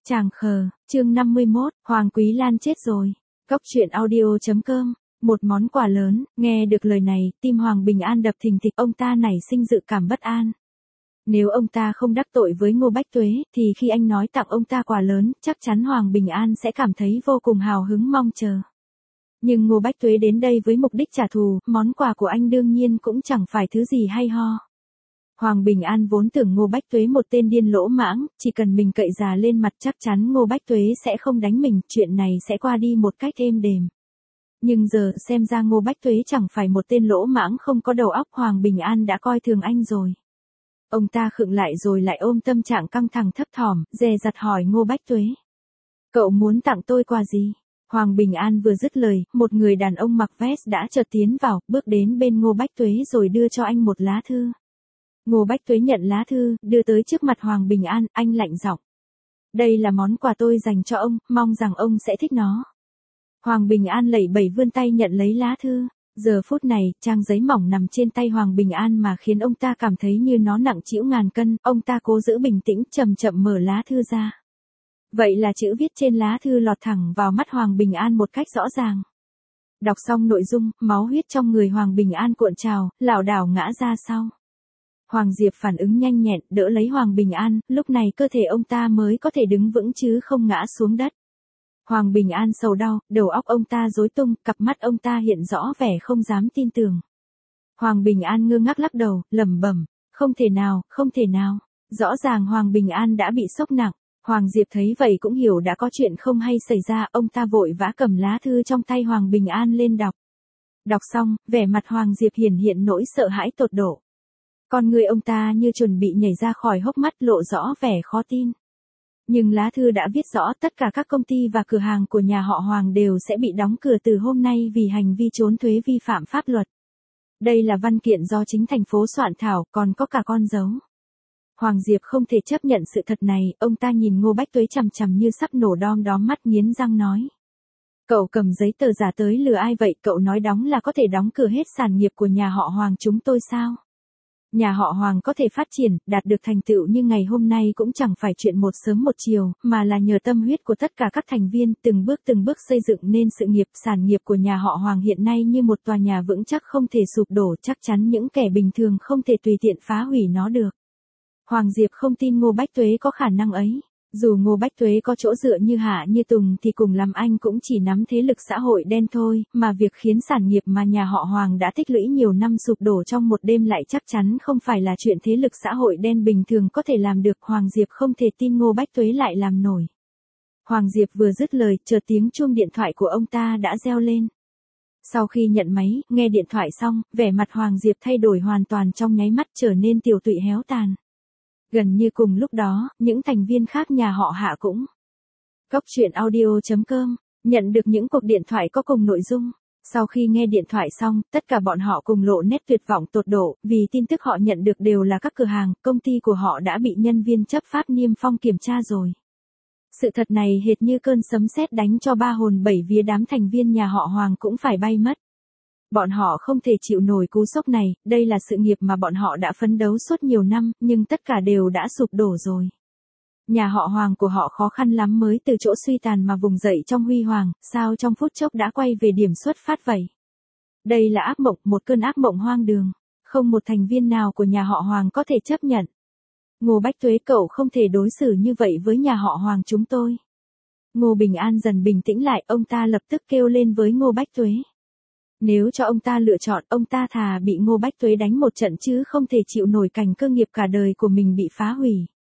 Chàng khờ, chương 51, Hoàng Quý Lan chết rồi. Cốc truyện audio.com, một món quà lớn, nghe được lời này, tim Hoàng Bình An đập thình thịch, ông ta nảy sinh dự cảm bất an. Nếu ông ta không đắc tội với Ngô Bách Tuế, thì khi anh nói tặng ông ta quà lớn, chắc chắn Hoàng Bình An sẽ cảm thấy vô cùng hào hứng mong chờ. Nhưng Ngô Bách Tuế đến đây với mục đích trả thù, món quà của anh đương nhiên cũng chẳng phải thứ gì hay ho. Hoàng Bình An vốn tưởng Ngô Bách Tuế một tên điên lỗ mãng, chỉ cần mình cậy già lên mặt chắc chắn Ngô Bách Tuế sẽ không đánh mình, chuyện này sẽ qua đi một cách êm đềm. Nhưng giờ xem ra Ngô Bách Tuế chẳng phải một tên lỗ mãng không có đầu óc, Hoàng Bình An đã coi thường anh rồi. Ông ta khựng lại rồi lại ôm tâm trạng căng thẳng thấp thỏm, dè dặt hỏi Ngô Bách Tuế. Cậu muốn tặng tôi quà gì? Hoàng Bình An vừa dứt lời, một người đàn ông mặc vest đã chợt tiến vào, bước đến bên Ngô Bách Tuế rồi đưa cho anh một lá thư. Ngô Bách Tuế nhận lá thư, đưa tới trước mặt Hoàng Bình An, anh lạnh giọng. Đây là món quà tôi dành cho ông, mong rằng ông sẽ thích nó. Hoàng Bình An lẩy bẩy vươn tay nhận lấy lá thư. Giờ phút này, trang giấy mỏng nằm trên tay Hoàng Bình An mà khiến ông ta cảm thấy như nó nặng trĩu ngàn cân, ông ta cố giữ bình tĩnh, chậm chậm mở lá thư ra. Vậy là chữ viết trên lá thư lọt thẳng vào mắt Hoàng Bình An một cách rõ ràng. Đọc xong nội dung, máu huyết trong người Hoàng Bình An cuộn trào, lảo đảo ngã ra sau. Hoàng Diệp phản ứng nhanh nhẹn, đỡ lấy Hoàng Bình An, lúc này cơ thể ông ta mới có thể đứng vững chứ không ngã xuống đất. Hoàng Bình An sầu đau, đầu óc ông ta rối tung, cặp mắt ông ta hiện rõ vẻ không dám tin tưởng. Hoàng Bình An ngơ ngác lắc đầu, lẩm bẩm, không thể nào, không thể nào. Rõ ràng Hoàng Bình An đã bị sốc nặng. Hoàng Diệp thấy vậy cũng hiểu đã có chuyện không hay xảy ra, ông ta vội vã cầm lá thư trong tay Hoàng Bình An lên đọc. Đọc xong, vẻ mặt Hoàng Diệp hiện nỗi sợ hãi tột độ. Con người ông ta như chuẩn bị nhảy ra khỏi hốc mắt, lộ rõ vẻ khó tin. Nhưng lá thư đã viết rõ tất cả các công ty và cửa hàng của nhà họ Hoàng đều sẽ bị đóng cửa từ hôm nay vì hành vi trốn thuế vi phạm pháp luật. Đây là văn kiện do chính thành phố soạn thảo, còn có cả con dấu. Hoàng Diệp không thể chấp nhận sự thật này, ông ta nhìn Ngô Bách Tuế chằm chằm như sắp nổ đom mắt, nghiến răng nói. Cậu cầm giấy tờ giả tới lừa ai vậy? Cậu nói đóng là có thể đóng cửa hết sản nghiệp của nhà họ Hoàng chúng tôi sao? Nhà họ Hoàng có thể phát triển, đạt được thành tựu như ngày hôm nay cũng chẳng phải chuyện một sớm một chiều, mà là nhờ tâm huyết của tất cả các thành viên, từng bước xây dựng nên sự nghiệp, sản nghiệp của nhà họ Hoàng hiện nay như một tòa nhà vững chắc không thể sụp đổ, chắc chắn những kẻ bình thường không thể tùy tiện phá hủy nó được. Hoàng Diệp không tin Ngô Bách Tuế có khả năng ấy. Dù Ngô Bách Tuế có chỗ dựa như Hạ như Tùng thì cùng lắm anh cũng chỉ nắm thế lực xã hội đen thôi, mà việc khiến sản nghiệp mà nhà họ Hoàng đã tích lũy nhiều năm sụp đổ trong một đêm lại chắc chắn không phải là chuyện thế lực xã hội đen bình thường có thể làm được. Hoàng Diệp không thể tin Ngô Bách Tuế lại làm nổi. Hoàng Diệp vừa dứt lời, chợt tiếng chuông điện thoại của ông ta đã reo lên. Sau khi nhận máy, nghe điện thoại xong, vẻ mặt Hoàng Diệp thay đổi hoàn toàn, trong nháy mắt trở nên tiều tụy héo tàn. Gần như cùng lúc đó, những thành viên khác nhà họ Hạ cũng. Cốc truyện audio.com, nhận được những cuộc điện thoại có cùng nội dung. Sau khi nghe điện thoại xong, tất cả bọn họ cùng lộ nét tuyệt vọng tột độ, vì tin tức họ nhận được đều là các cửa hàng, công ty của họ đã bị nhân viên chấp pháp niêm phong kiểm tra rồi. Sự thật này hệt như cơn sấm sét đánh cho ba hồn bảy vía, đám thành viên nhà họ Hoàng cũng phải bay mất. Bọn họ không thể chịu nổi cú sốc này, đây là sự nghiệp mà bọn họ đã phấn đấu suốt nhiều năm, nhưng tất cả đều đã sụp đổ rồi. Nhà họ Hoàng của họ khó khăn lắm mới từ chỗ suy tàn mà vùng dậy trong huy hoàng, sao trong phút chốc đã quay về điểm xuất phát vậy? Đây là ác mộng, một cơn ác mộng hoang đường, không một thành viên nào của nhà họ Hoàng có thể chấp nhận. Ngô Bách Tuế, cậu không thể đối xử như vậy với nhà họ Hoàng chúng tôi. Ngô Bình An dần bình tĩnh lại, ông ta lập tức kêu lên với Ngô Bách Tuế. Nếu cho ông ta lựa chọn, ông ta thà bị Ngô Bách Tuế đánh một trận chứ không thể chịu nổi cảnh cơ nghiệp cả đời của mình bị phá hủy.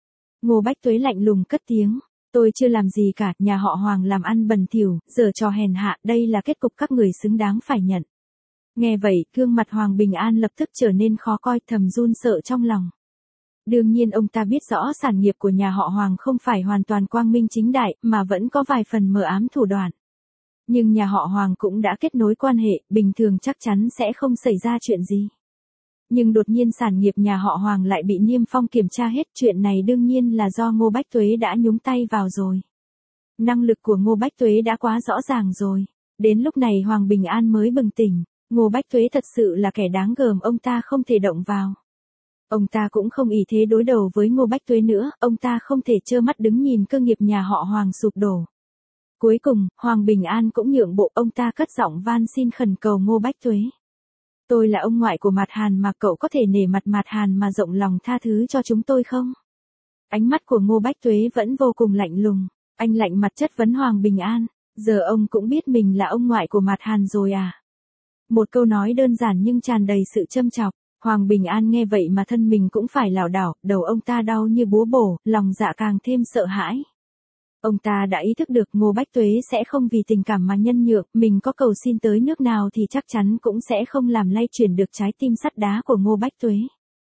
Ngô Bách Tuế lạnh lùng cất tiếng. Tôi chưa làm gì cả, nhà họ Hoàng làm ăn bẩn thỉu, giở trò hèn hạ, đây là kết cục các người xứng đáng phải nhận. Nghe vậy, gương mặt Hoàng Bình An lập tức trở nên khó coi, thầm run sợ trong lòng. Đương nhiên ông ta biết rõ sản nghiệp của nhà họ Hoàng không phải hoàn toàn quang minh chính đại, mà vẫn có vài phần mờ ám thủ đoạn. Nhưng nhà họ Hoàng cũng đã kết nối quan hệ, bình thường chắc chắn sẽ không xảy ra chuyện gì. Nhưng đột nhiên sản nghiệp nhà họ Hoàng lại bị niêm phong kiểm tra hết, chuyện này đương nhiên là do Ngô Bách Tuế đã nhúng tay vào rồi. Năng lực của Ngô Bách Tuế đã quá rõ ràng rồi. Đến lúc này Hoàng Bình An mới bừng tỉnh, Ngô Bách Tuế thật sự là kẻ đáng gờm, ông ta không thể động vào. Ông ta cũng không ỷ thế đối đầu với Ngô Bách Tuế nữa, ông ta không thể trơ mắt đứng nhìn cơ nghiệp nhà họ Hoàng sụp đổ. Cuối cùng, Hoàng Bình An cũng nhượng bộ, ông ta cất giọng van xin khẩn cầu Ngô Bách Tuế. Tôi là ông ngoại của Mạt Hàn mà cậu có thể nể mặt Mạt Hàn mà rộng lòng tha thứ cho chúng tôi không? Ánh mắt của Ngô Bách Tuế vẫn vô cùng lạnh lùng. Anh lạnh mặt chất vấn Hoàng Bình An. Giờ ông cũng biết mình là ông ngoại của Mạt Hàn rồi à? Một câu nói đơn giản nhưng tràn đầy sự châm chọc. Hoàng Bình An nghe vậy mà thân mình cũng phải lảo đảo, đầu ông ta đau như búa bổ, lòng dạ càng thêm sợ hãi. Ông ta đã ý thức được Ngô Bách Tuế sẽ không vì tình cảm mà nhân nhượng, mình có cầu xin tới nước nào thì chắc chắn cũng sẽ không làm lay chuyển được trái tim sắt đá của Ngô Bách Tuế.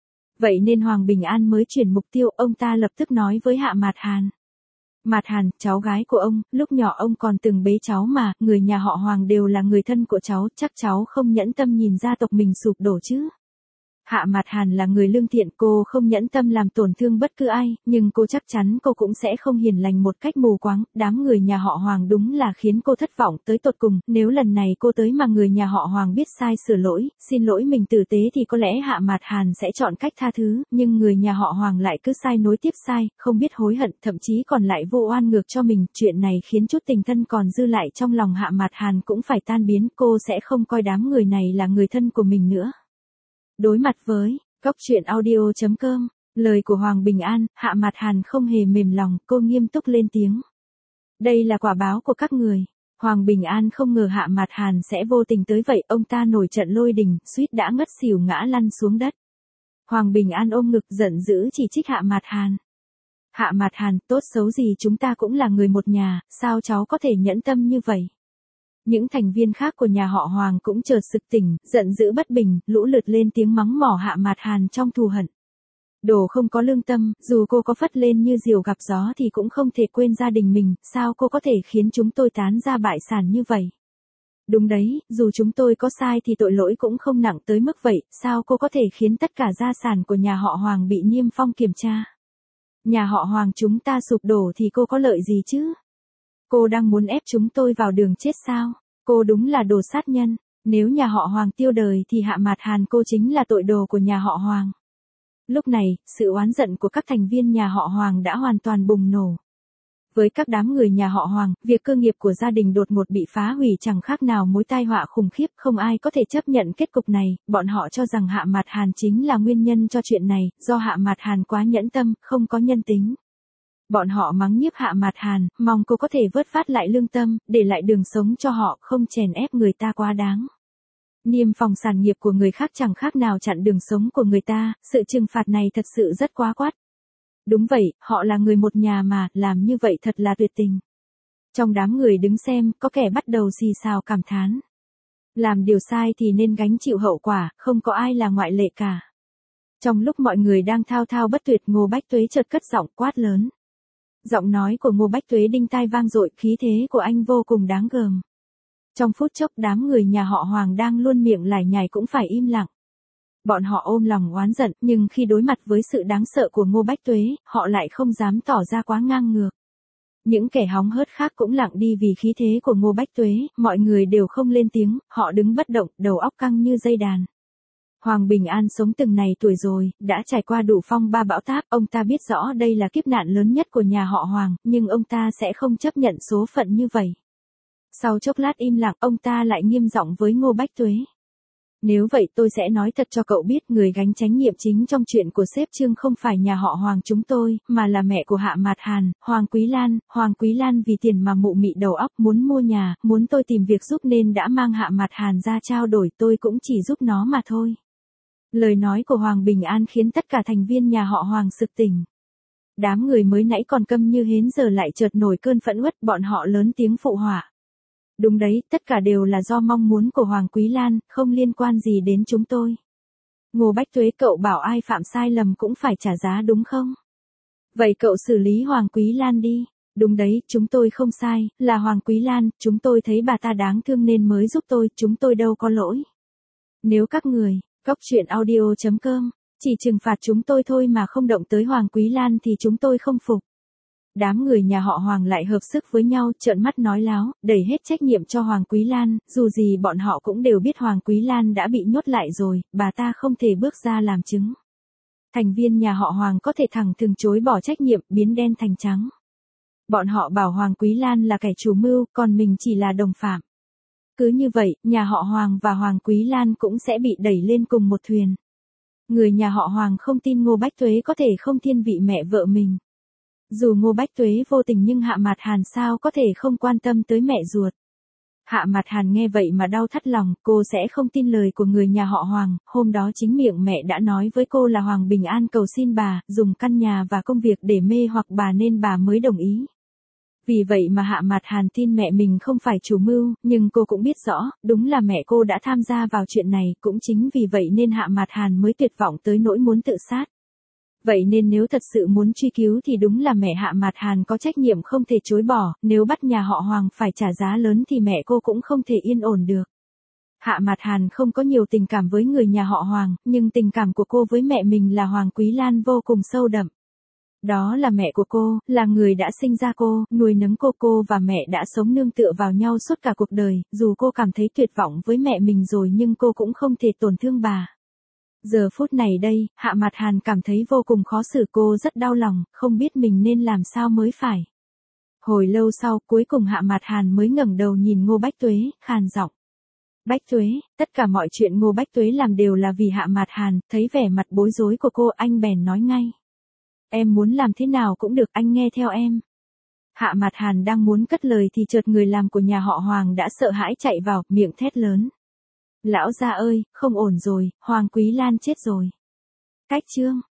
Vậy nên Hoàng Bình An mới chuyển mục tiêu, ông ta lập tức nói với Hạ Mạt Hàn. Mạt Hàn, cháu gái của ông, lúc nhỏ ông còn từng bế cháu mà, người nhà họ Hoàng đều là người thân của cháu, chắc cháu không nhẫn tâm nhìn gia tộc mình sụp đổ chứ. Hạ Mạt Hàn là người lương thiện, cô không nhẫn tâm làm tổn thương bất cứ ai, nhưng cô chắc chắn cô cũng sẽ không hiền lành một cách mù quáng, đám người nhà họ Hoàng đúng là khiến cô thất vọng tới tột cùng, nếu lần này cô tới mà người nhà họ Hoàng biết sai sửa lỗi, xin lỗi mình tử tế thì có lẽ Hạ Mạt Hàn sẽ chọn cách tha thứ, nhưng người nhà họ Hoàng lại cứ sai nối tiếp sai, không biết hối hận, thậm chí còn lại vô oan ngược cho mình, chuyện này khiến chút tình thân còn dư lại trong lòng Hạ Mạt Hàn cũng phải tan biến, cô sẽ không coi đám người này là người thân của mình nữa. Đối mặt với Cóc Truyện Audio.com, lời của Hoàng Bình An, Hạ Mạt Hàn không hề mềm lòng, cô nghiêm túc lên tiếng. Đây là quả báo của các người. Hoàng Bình An không ngờ Hạ Mạt Hàn sẽ vô tình tới vậy, ông ta nổi trận lôi đình, suýt đã ngất xỉu ngã lăn xuống đất. Hoàng Bình An ôm ngực giận dữ chỉ trích Hạ Mạt Hàn. Hạ Mạt Hàn, tốt xấu gì chúng ta cũng là người một nhà, sao cháu có thể nhẫn tâm như vậy? Những thành viên khác của nhà họ Hoàng cũng chợt sực tỉnh, giận dữ bất bình, lũ lượt lên tiếng mắng mỏ Hạ Mạt Hàn trong thù hận. Đồ không có lương tâm, dù cô có phất lên như diều gặp gió thì cũng không thể quên gia đình mình, sao cô có thể khiến chúng tôi tán gia bại sản như vậy? Đúng đấy, dù chúng tôi có sai thì tội lỗi cũng không nặng tới mức vậy, sao cô có thể khiến tất cả gia sản của nhà họ Hoàng bị Niêm Phong kiểm tra? Nhà họ Hoàng chúng ta sụp đổ thì cô có lợi gì chứ? Cô đang muốn ép chúng tôi vào đường chết sao? Cô đúng là đồ sát nhân. Nếu nhà họ Hoàng tiêu đời thì Hạ Mạt Hàn cô chính là tội đồ của nhà họ Hoàng. Lúc này, sự oán giận của các thành viên nhà họ Hoàng đã hoàn toàn bùng nổ. Với các đám người nhà họ Hoàng, việc cơ nghiệp của gia đình đột ngột bị phá hủy chẳng khác nào mối tai họa khủng khiếp, không ai có thể chấp nhận kết cục này, bọn họ cho rằng Hạ Mạt Hàn chính là nguyên nhân cho chuyện này, do Hạ Mạt Hàn quá nhẫn tâm, không có nhân tính. Bọn họ mắng nhiếc Hạ Mạt Hàn, mong cô có thể vớt vát lại lương tâm, để lại đường sống cho họ, không chèn ép người ta quá đáng. Niêm phong sản nghiệp của người khác chẳng khác nào chặn đường sống của người ta, sự trừng phạt này thật sự rất quá quát. Đúng vậy, họ là người một nhà mà, làm như vậy thật là tuyệt tình. Trong đám người đứng xem, có kẻ bắt đầu xì xào cảm thán. Làm điều sai thì nên gánh chịu hậu quả, không có ai là ngoại lệ cả. Trong lúc mọi người đang thao thao bất tuyệt, Ngô Bách Tuế chợt cất giọng quát lớn. Giọng nói của Ngô Bách Tuế đinh tai vang dội, khí thế của anh vô cùng đáng gờm. Trong phút chốc đám người nhà họ Hoàng đang luôn miệng lải nhải cũng phải im lặng. Bọn họ ôm lòng oán giận, nhưng khi đối mặt với sự đáng sợ của Ngô Bách Tuế, họ lại không dám tỏ ra quá ngang ngược. Những kẻ hóng hớt khác cũng lặng đi vì khí thế của Ngô Bách Tuế, mọi người đều không lên tiếng, họ đứng bất động, đầu óc căng như dây đàn. Hoàng Bình An sống từng này tuổi rồi, đã trải qua đủ phong ba bão táp, ông ta biết rõ đây là kiếp nạn lớn nhất của nhà họ Hoàng, nhưng ông ta sẽ không chấp nhận số phận như vậy. Sau chốc lát im lặng, ông ta lại nghiêm giọng với Ngô Bách Tuế. Nếu vậy tôi sẽ nói thật cho cậu biết, người gánh trách nhiệm chính trong chuyện của sếp Trương không phải nhà họ Hoàng chúng tôi, mà là mẹ của Hạ Mạt Hàn, Hoàng Quý Lan. Hoàng Quý Lan vì tiền mà mụ mị đầu óc, muốn mua nhà, muốn tôi tìm việc giúp nên đã mang Hạ Mạt Hàn ra trao đổi, tôi cũng chỉ giúp nó mà thôi. Lời nói của Hoàng Bình An khiến tất cả thành viên nhà họ Hoàng sực tỉnh. Đám người mới nãy còn câm như hến giờ lại chợt nổi cơn phẫn uất, bọn họ lớn tiếng phụ họa. Đúng đấy, tất cả đều là do mong muốn của Hoàng Quý Lan, không liên quan gì đến chúng tôi. Ngô Bách Tuế, cậu bảo ai phạm sai lầm cũng phải trả giá đúng không? Vậy cậu xử lý Hoàng Quý Lan đi. Đúng đấy, chúng tôi không sai, là Hoàng Quý Lan, chúng tôi thấy bà ta đáng thương nên mới giúp tôi, chúng tôi đâu có lỗi. Nếu các người, Cóc Truyện Audio.com, chỉ trừng phạt chúng tôi thôi mà không động tới Hoàng Quý Lan thì chúng tôi không phục. Đám người nhà họ Hoàng lại hợp sức với nhau, trợn mắt nói láo, đẩy hết trách nhiệm cho Hoàng Quý Lan, dù gì bọn họ cũng đều biết Hoàng Quý Lan đã bị nhốt lại rồi, bà ta không thể bước ra làm chứng. Thành viên nhà họ Hoàng có thể thẳng thừng chối bỏ trách nhiệm, biến đen thành trắng. Bọn họ bảo Hoàng Quý Lan là kẻ chủ mưu, còn mình chỉ là đồng phạm. Cứ như vậy, nhà họ Hoàng và Hoàng Quý Lan cũng sẽ bị đẩy lên cùng một thuyền. Người nhà họ Hoàng không tin Ngô Bách Tuế có thể không thiên vị mẹ vợ mình. Dù Ngô Bách Tuế vô tình nhưng Hạ Mạt Hàn sao có thể không quan tâm tới mẹ ruột. Hạ Mạt Hàn nghe vậy mà đau thắt lòng, cô sẽ không tin lời của người nhà họ Hoàng, hôm đó chính miệng mẹ đã nói với cô là Hoàng Bình An cầu xin bà, dùng căn nhà và công việc để mê hoặc bà nên bà mới đồng ý. Vì vậy mà Hạ Mạt Hàn tin mẹ mình không phải chủ mưu, nhưng cô cũng biết rõ, đúng là mẹ cô đã tham gia vào chuyện này, cũng chính vì vậy nên Hạ Mạt Hàn mới tuyệt vọng tới nỗi muốn tự sát. Vậy nên nếu thật sự muốn truy cứu thì đúng là mẹ Hạ Mạt Hàn có trách nhiệm không thể chối bỏ, nếu bắt nhà họ Hoàng phải trả giá lớn thì mẹ cô cũng không thể yên ổn được. Hạ Mạt Hàn không có nhiều tình cảm với người nhà họ Hoàng, nhưng tình cảm của cô với mẹ mình là Hoàng Quý Lan vô cùng sâu đậm. Đó là mẹ của cô, là người đã sinh ra cô, nuôi nấng cô và mẹ đã sống nương tựa vào nhau suốt cả cuộc đời, dù cô cảm thấy tuyệt vọng với mẹ mình rồi nhưng cô cũng không thể tổn thương bà. Giờ phút này đây, Hạ Mạt Hàn cảm thấy vô cùng khó xử, cô rất đau lòng, không biết mình nên làm sao mới phải. Hồi lâu sau, cuối cùng Hạ Mạt Hàn mới ngẩng đầu nhìn Ngô Bách Tuế, khàn giọng. Bách Tuế, tất cả mọi chuyện Ngô Bách Tuế làm đều là vì Hạ Mạt Hàn, thấy vẻ mặt bối rối của cô anh bèn nói ngay. Em muốn làm thế nào cũng được, anh nghe theo em. Hạ Mạt Hàn đang muốn cất lời thì chợt người làm của nhà họ Hoàng đã sợ hãi chạy vào, miệng thét lớn. Lão gia ơi, không ổn rồi, Hoàng Quý Lan chết rồi. Cách chương